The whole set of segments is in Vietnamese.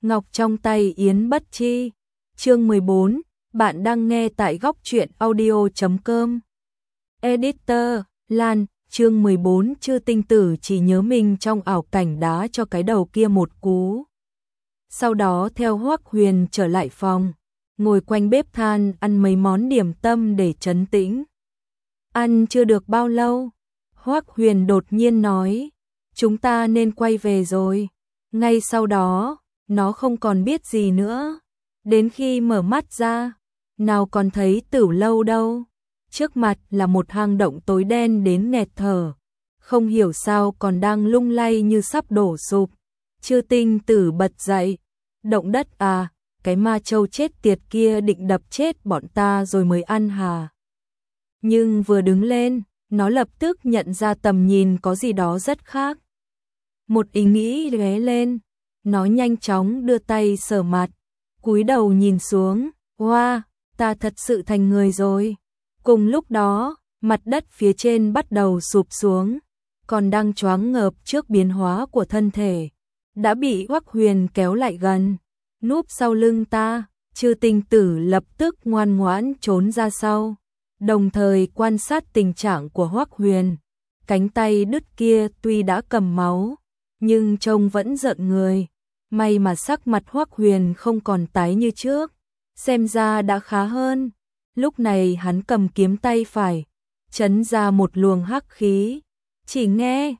ngọc trong tay Yến Bất Chi. Chương 14, bạn đang nghe tại góc truyện audio.com. Editor, Lan, chương 14. Chư tinh tử chỉ nhớ mình trong ảo cảnh đá cho cái đầu kia một cú. Sau đó theo Hoắc Huyền trở lại phòng, ngồi quanh bếp than ăn mấy món điểm tâm để trấn tĩnh. Ăn chưa được bao lâu, Hoắc Huyền đột nhiên nói, chúng ta nên quay về rồi. Ngay sau đó, nó không còn biết gì nữa. Đến khi mở mắt ra, nào còn thấy Tử Lâu đâu. Trước mặt là một hang động tối đen đến nghẹt thở. Không hiểu sao còn đang lung lay như sắp đổ sụp. Chư tinh tử bật dậy. Động đất à, cái ma châu chết tiệt kia định đập chết bọn ta rồi mới ăn hà. Nhưng vừa đứng lên, nó lập tức nhận ra tầm nhìn có gì đó rất khác. Một ý nghĩ lóe lên, nó nhanh chóng đưa tay sờ mặt, cúi đầu nhìn xuống, wow, ta thật sự thành người rồi. Cùng lúc đó, mặt đất phía trên bắt đầu sụp xuống, còn đang choáng ngợp trước biến hóa của thân thể, đã bị Hoắc Huyền kéo lại gần, núp sau lưng ta. Chư tinh tử lập tức ngoan ngoãn trốn ra sau, đồng thời quan sát tình trạng của Hoắc Huyền. Cánh tay đứt kia tuy đã cầm máu, nhưng trông vẫn rợn người. May mà sắc mặt Hoắc Huyền không còn tái như trước, xem ra đã khá hơn. Lúc này hắn cầm kiếm tay phải, chấn ra một luồng hắc khí. Chỉ nghe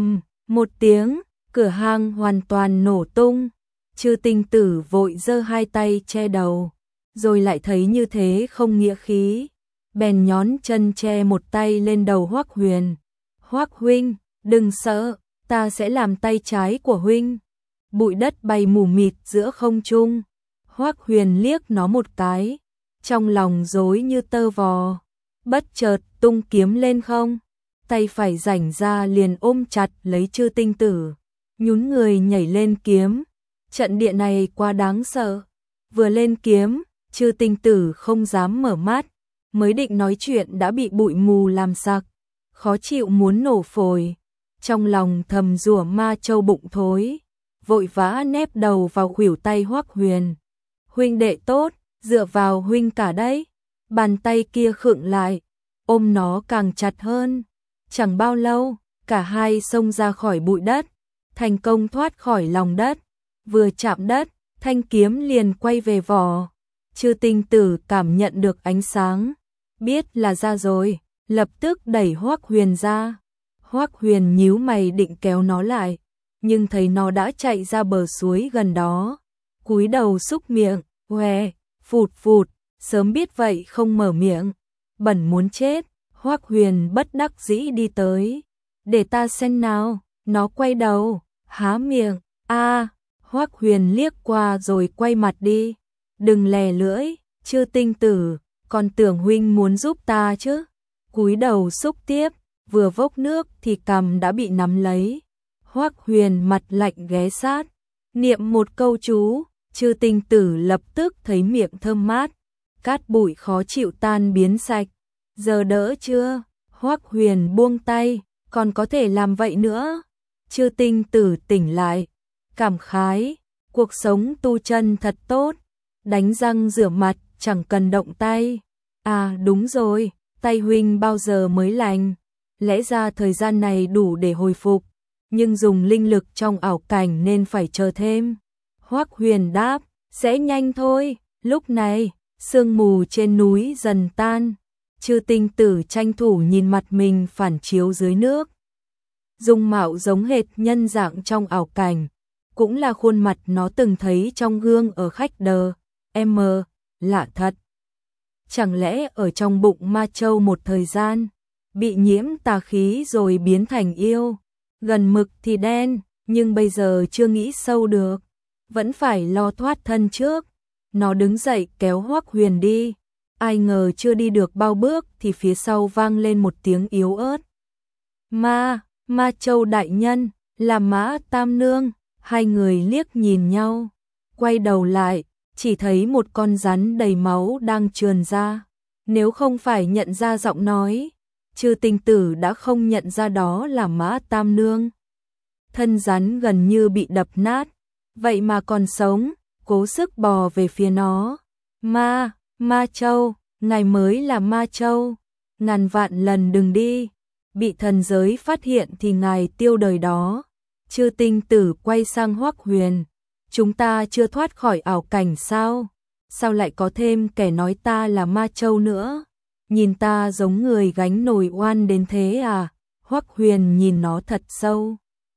một tiếng, cửa hang hoàn toàn nổ tung. Chư tinh tử vội giơ hai tay che đầu, rồi lại thấy như thế không nghĩa khí, bèn nhón chân che một tay lên đầu Hoắc Huyền. Hoắc huynh, đừng sợ, ta sẽ làm tay trái của huynh. Bụi đất bay mù mịt giữa không trung. Hoắc Huyền liếc nó một cái, trong lòng rối như tơ vò, bất chợt tung kiếm lên không, tay phải rảnh ra liền ôm chặt lấy chư tinh tử, nhún người nhảy lên kiếm. Trận địa này quá đáng sợ. Vừa lên kiếm, chư tinh tử không dám mở mắt, mới định nói chuyện đã bị bụi mù làm sặc, khó chịu muốn nổ phổi. Trong lòng thầm rủa ma châu bụng thối, vội vã nép đầu vào khuỷu tay Hoắc Huyền. Huynh đệ tốt, dựa vào huynh cả đấy. Bàn tay kia khựng lại, ôm nó càng chặt hơn. Chẳng bao lâu, cả hai xông ra khỏi bụi đất, thành công thoát khỏi lòng đất. Vừa chạm đất, thanh kiếm liền quay về vỏ. Chư tinh tử cảm nhận được ánh sáng, biết là ra rồi, lập tức đẩy Hoắc Huyền ra. Hoắc Huyền nhíu mày định kéo nó lại, nhưng thấy nó đã chạy ra bờ suối gần đó, cúi đầu xúc miệng, hoe, phụt phụt, sớm biết vậy không mở miệng, bẩn muốn chết. Hoắc Huyền bất đắc dĩ đi tới, để ta xem nào. Nó quay đầu, há miệng, Hoắc Huyền liếc qua rồi quay mặt đi. Đừng lè lưỡi, Chư tinh tử, còn tưởng huynh muốn giúp ta chứ. Cúi đầu xúc tiếp, vừa vốc nước thì cằm đã bị nắm lấy. Hoắc Huyền mặt lạnh ghé sát, niệm một câu chú, Chư tinh tử lập tức thấy miệng thơm mát, cát bụi khó chịu tan biến sạch. Giờ đỡ chưa? Hoắc Huyền buông tay, còn có thể làm vậy nữa. Chư tinh tử tỉnh lại, cảm khái, cuộc sống tu chân thật tốt, đánh răng rửa mặt chẳng cần động tay. À đúng rồi, tay huynh bao giờ mới lành? Lẽ ra thời gian này đủ để hồi phục, nhưng dùng linh lực trong ảo cảnh nên phải chờ thêm. Hoắc Huyền đáp, sẽ nhanh thôi. Lúc này, sương mù trên núi dần tan. Chư tinh tử tranh thủ nhìn mặt mình phản chiếu dưới nước. Dung mạo giống hệt nhân dạng trong ảo cảnh, cũng là khuôn mặt nó từng thấy trong gương ở khách đờ. Lạ thật. Chẳng lẽ ở trong bụng ma châu một thời gian, bị nhiễm tà khí rồi biến thành yêu, gần mực thì đen, nhưng bây giờ chưa nghĩ sâu được, vẫn phải lo thoát thân trước. Nó đứng dậy kéo Hoắc Huyền đi, ai ngờ chưa đi được bao bước thì phía sau vang lên một tiếng yếu ớt. Ma châu đại nhân, là Mã Tam Nương. Hai người liếc nhìn nhau, quay đầu lại, chỉ thấy một con rắn đầy máu đang trườn ra. Nếu không phải nhận ra giọng nói, Chư tinh tử đã không nhận ra đó là Mã Tam Nương. Thân rắn gần như bị đập nát, vậy mà còn sống, cố sức bò về phía nó. Ma Châu, ngài mới là Ma Châu, ngàn vạn lần đừng đi, bị thần giới phát hiện thì ngài tiêu đời đó. Chư Tinh Tử quay sang Hoắc Huyền, chúng ta chưa thoát khỏi ảo cảnh sao? Sao lại có thêm kẻ nói ta là Ma Châu nữa? Nhìn ta giống người gánh nồi oan đến thế à? Hoắc Huyền nhìn nó thật sâu.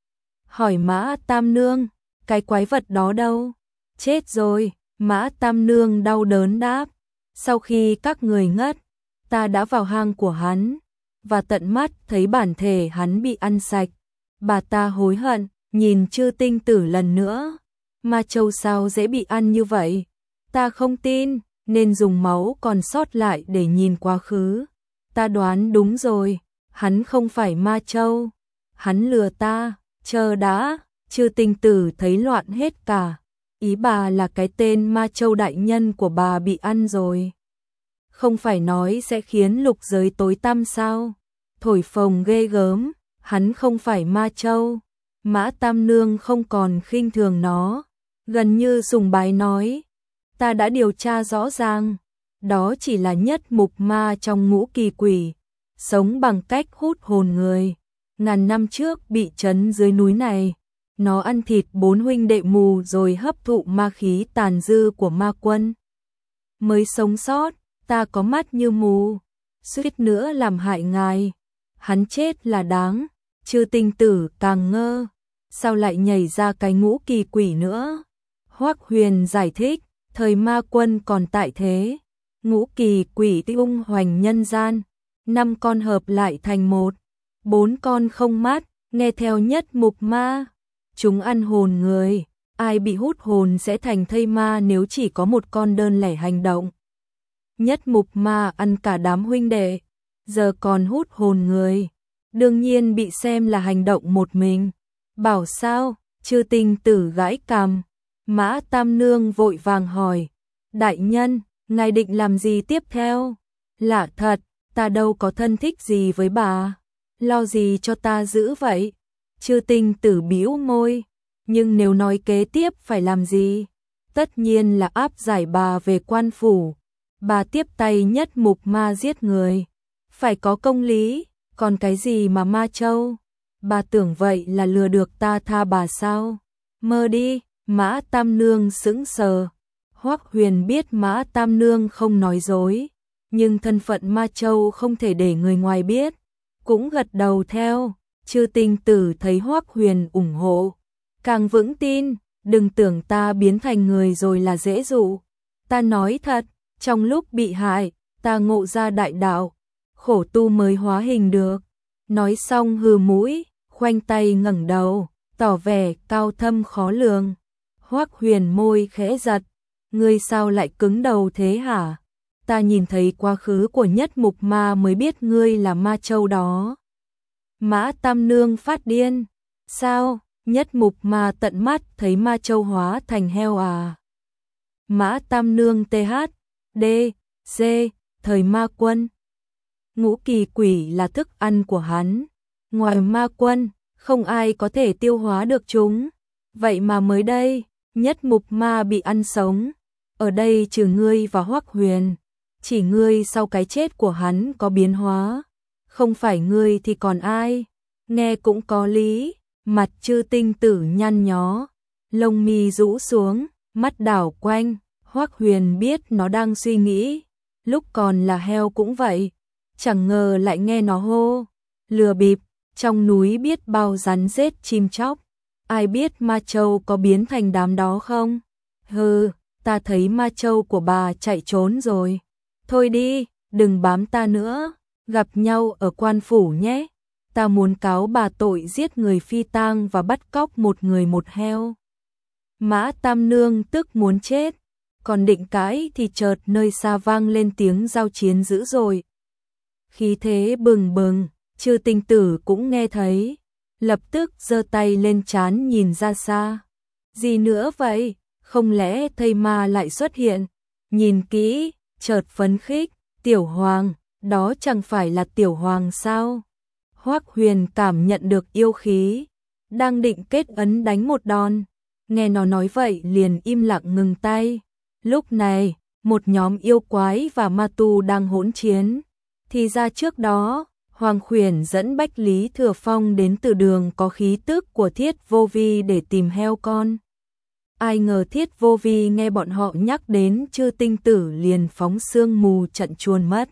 Hỏi Mã Tam Nương, cái quái vật đó đâu? Chết rồi, Mã Tam Nương đau đớn đáp. Sau khi các người ngất, ta đã vào hang của hắn, và tận mắt thấy bản thể hắn bị ăn sạch. Bà ta hối hận, nhìn Chư Tinh Tử lần nữa. Ma Châu sao dễ bị ăn như vậy? Ta không tin, nên dùng máu còn sót lại để nhìn quá khứ. Ta đoán đúng rồi, hắn không phải Ma Châu. Hắn lừa ta, chờ đã, Chư Tinh Tử thấy loạn hết cả. Ý bà là cái tên Ma Châu đại nhân của bà bị ăn rồi. Không phải nói sẽ khiến lục giới tối tăm sao? Thổi phồng ghê gớm, hắn không phải Ma Châu. Mã Tam Nương không còn khinh thường nó, gần như sùng bái nói. Ta đã điều tra rõ ràng, đó chỉ là nhất mục ma trong ngũ kỳ quỷ, sống bằng cách hút hồn người. Ngàn năm trước bị trấn dưới núi này, nó ăn thịt 4 huynh đệ mù rồi hấp thụ ma khí tàn dư của ma quân. Mới sống sót, ta có mắt như mù, suýt nữa làm hại ngài. Hắn chết là đáng. Chư Tinh Tử càng ngơ, sao lại nhảy ra cái ngũ kỳ quỷ nữa? Hoắc Huyền giải thích, thời ma quân còn tại thế, ngũ kỳ quỷ tung hoành nhân gian, 5 con hợp lại thành một, 4 con không mắt, nghe theo nhất mục ma. Chúng ăn hồn người, ai bị hút hồn sẽ thành thây ma nếu chỉ có một con đơn lẻ hành động. Nhất mục ma ăn cả đám huynh đệ, giờ còn hút hồn người, đương nhiên bị xem là hành động một mình. Bảo sao? Chư Tinh Tử gãi cằm. Mã Tam Nương vội vàng hỏi, đại nhân, ngài định làm gì tiếp theo? Lạ thật, ta đâu có thân thích gì với bà, lo gì cho ta giữ vậy? Chư Tinh Tử bĩu môi, nhưng nếu nói kế tiếp phải làm gì? Tất nhiên là áp giải bà về quan phủ. Bà tiếp tay nhất mục ma giết người, phải có công lý, còn cái gì mà Ma Châu? Bà tưởng vậy là lừa được ta tha bà sao? Mơ đi. Mã Tam Nương sững sờ. Hoắc Huyền biết Mã Tam Nương không nói dối, nhưng thân phận Ma Châu không thể để người ngoài biết, cũng gật đầu theo. Chư Tinh Tử thấy Hoắc Huyền ủng hộ, càng vững tin, đừng tưởng ta biến thành người rồi là dễ dụ. Ta nói thật, trong lúc bị hại, ta ngộ ra đại đạo, khổ tu mới hóa hình được. Nói xong hừ mũi, khoanh tay ngẩng đầu, tỏ vẻ cao thâm khó lường. Hoắc Huyền môi khẽ giật, ngươi sao lại cứng đầu thế hả? Ta nhìn thấy quá khứ của nhất mục ma mới biết ngươi là Ma Châu đó. Mã Tam Nương phát điên, sao? Nhất mục ma tận mắt thấy Ma Châu hóa thành heo à? Mã Tam Nương THD, C, thời ma quân. Ngũ kỳ quỷ là thức ăn của hắn, ngoài ma quân, không ai có thể tiêu hóa được chúng. Vậy mà mới đây, nhất mục ma bị ăn sống. Ở đây trừ ngươi và Hoắc Huyền, chỉ ngươi sau cái chết của hắn có biến hóa. Không phải ngươi thì còn ai? Nghe cũng có lý. Mặt Chư Tinh Tử nhăn nhó, lông mi rũ xuống, mắt đảo quanh. Hoắc Huyền biết nó đang suy nghĩ, lúc còn là heo cũng vậy, chẳng ngờ lại nghe nó hô, lừa bịp, trong núi biết bao rắn rết chim chóc, ai biết Ma Châu có biến thành đám đó không? Hừ, ta thấy Ma Châu của bà chạy trốn rồi. Thôi đi, đừng bám ta nữa, gặp nhau ở quan phủ nhé. Ta muốn cáo bà tội giết người phi tang và bắt cóc một người một heo. Mã Tam Nương tức muốn chết, còn định cãi thì chợt nơi xa vang lên tiếng giao chiến dữ dội. Khí thế bừng bừng, Chư Tinh Tử cũng nghe thấy, lập tức giơ tay lên trán nhìn ra xa. Gì nữa vậy? Không lẽ thây ma lại xuất hiện? Nhìn kỹ, chợt phấn khích, Tiểu Hoàng, đó chẳng phải là Tiểu Hoàng sao? Hoắc Huyền cảm nhận được yêu khí, đang định kết ấn đánh một đòn, nghe nó nói vậy liền im lặng ngừng tay. Lúc này, một nhóm yêu quái và ma tu đang hỗn chiến. Thì ra trước đó, Hoàng Khuyển dẫn Bách Lý Thừa Phong đến từ đường có khí tức của Thiết Vô Vi để tìm heo con. Ai ngờ Thiết Vô Vi nghe bọn họ nhắc đến Chư Tinh Tử liền phóng sương mù trận chuồn mất.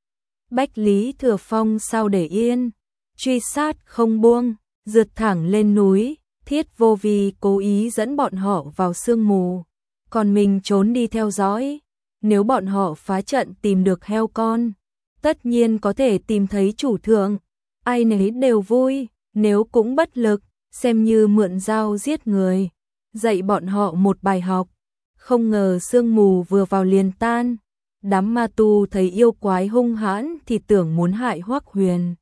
Bách Lý Thừa Phong sao để yên, truy sát không buông, rượt thẳng lên núi. Thiết Vô Vi cố ý dẫn bọn họ vào sương mù, còn mình trốn đi theo dõi. Nếu bọn họ phá trận tìm được heo con, tất nhiên có thể tìm thấy chủ thượng, ai nấy đều vui, nếu cũng bất lực, xem như mượn dao giết người, dạy bọn họ một bài học. Không ngờ sương mù vừa vào liền tan, đám ma tu thấy yêu quái hung hãn thì tưởng muốn hại Hoắc Huyền.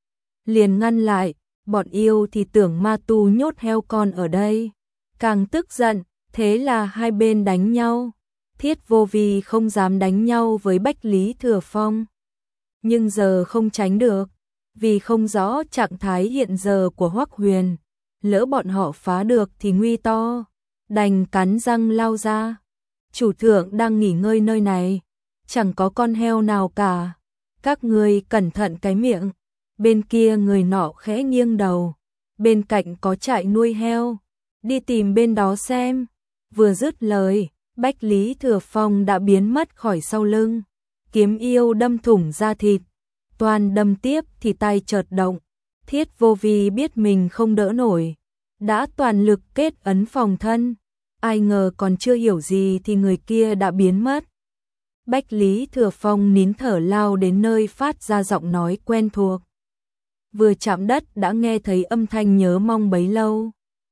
Liền ngăn lại, bọn yêu thì tưởng ma tu nhốt heo con ở đây, càng tức giận, thế là hai bên đánh nhau. Thiết Vô Vi không dám đánh nhau với Bách Lý Thừa Phong, nhưng giờ không tránh được, vì không rõ trạng thái hiện giờ của Hoắc Huyền, lỡ bọn họ phá được thì nguy to, đành cắn răng lao ra. Chủ thượng đang nghỉ ngơi nơi này, chẳng có con heo nào cả, các ngươi cẩn thận cái miệng. Bên kia người nọ khẽ nghiêng đầu, bên cạnh có trại nuôi heo, đi tìm bên đó xem. Vừa dứt lời, Bách Lý Thừa Phong đã biến mất khỏi sau lưng, kiếm yêu đâm thủng da thịt, toàn đâm tiếp thì tay chợt động. Thiết Vô Vi biết mình không đỡ nổi, đã toàn lực kết ấn phòng thân, ai ngờ còn chưa hiểu gì thì người kia đã biến mất. Bách Lý Thừa Phong nín thở lao đến nơi phát ra giọng nói quen thuộc. Vừa chạm đất đã nghe thấy âm thanh nhớ mong bấy lâu.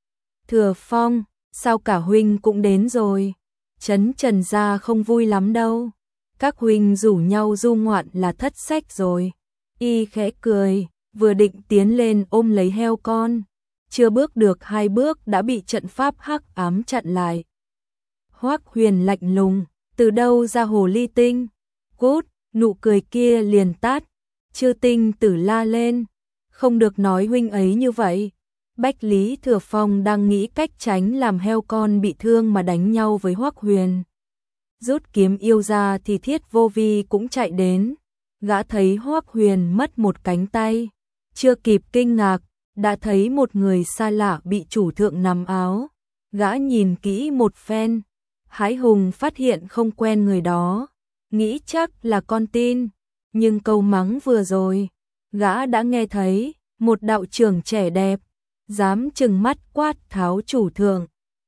Thừa Phong, sao cả huynh cũng đến rồi? Trấn Trần gia không vui lắm đâu. Các huynh rủ nhau du ngoạn là thất sách rồi. Y khẽ cười, vừa định tiến lên ôm lấy heo con. Chưa bước được 2 bước đã bị trận pháp hắc ám chặn lại. Hoắc Huyền lạnh lùng, từ đâu ra hồ ly tinh? Cút, nụ cười kia liền tát. Chư Tinh Tử la lên, không được nói huynh ấy như vậy. Bách Lý Thừa Phong đang nghĩ cách tránh làm heo con bị thương mà đánh nhau với Hoắc Huyền. Rút kiếm yêu ra thì Thiết Vô Vi cũng chạy đến. Gã thấy Hoắc Huyền mất một cánh tay, chưa kịp kinh ngạc, đã thấy một người xa lạ bị chủ thượng nắm áo. Gã nhìn kỹ một phen, hãi hùng phát hiện không quen người đó, nghĩ chắc là con tin, nhưng câu mắng vừa rồi, gã đã nghe thấy. Một đạo trưởng trẻ đẹp, dám trừng mắt quát tháo chủ thượng.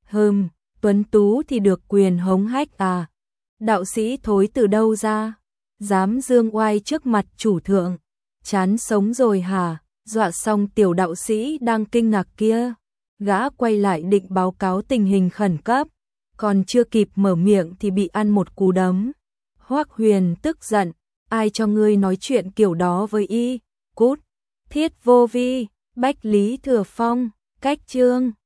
Tuấn tú thì được quyền hống hách à? Đạo sĩ thối từ đâu ra? Dám dương oai trước mặt chủ thượng, chán sống rồi hả? Dọa xong tiểu đạo sĩ đang kinh ngạc kia, gã quay lại định báo cáo tình hình khẩn cấp, còn chưa kịp mở miệng thì bị ăn một cú đấm. Hoắc Huyền tức giận, ai cho ngươi nói chuyện kiểu đó với y? Cút! Thiết Vô Vi, Bách Lý Thừa Phong, cách chương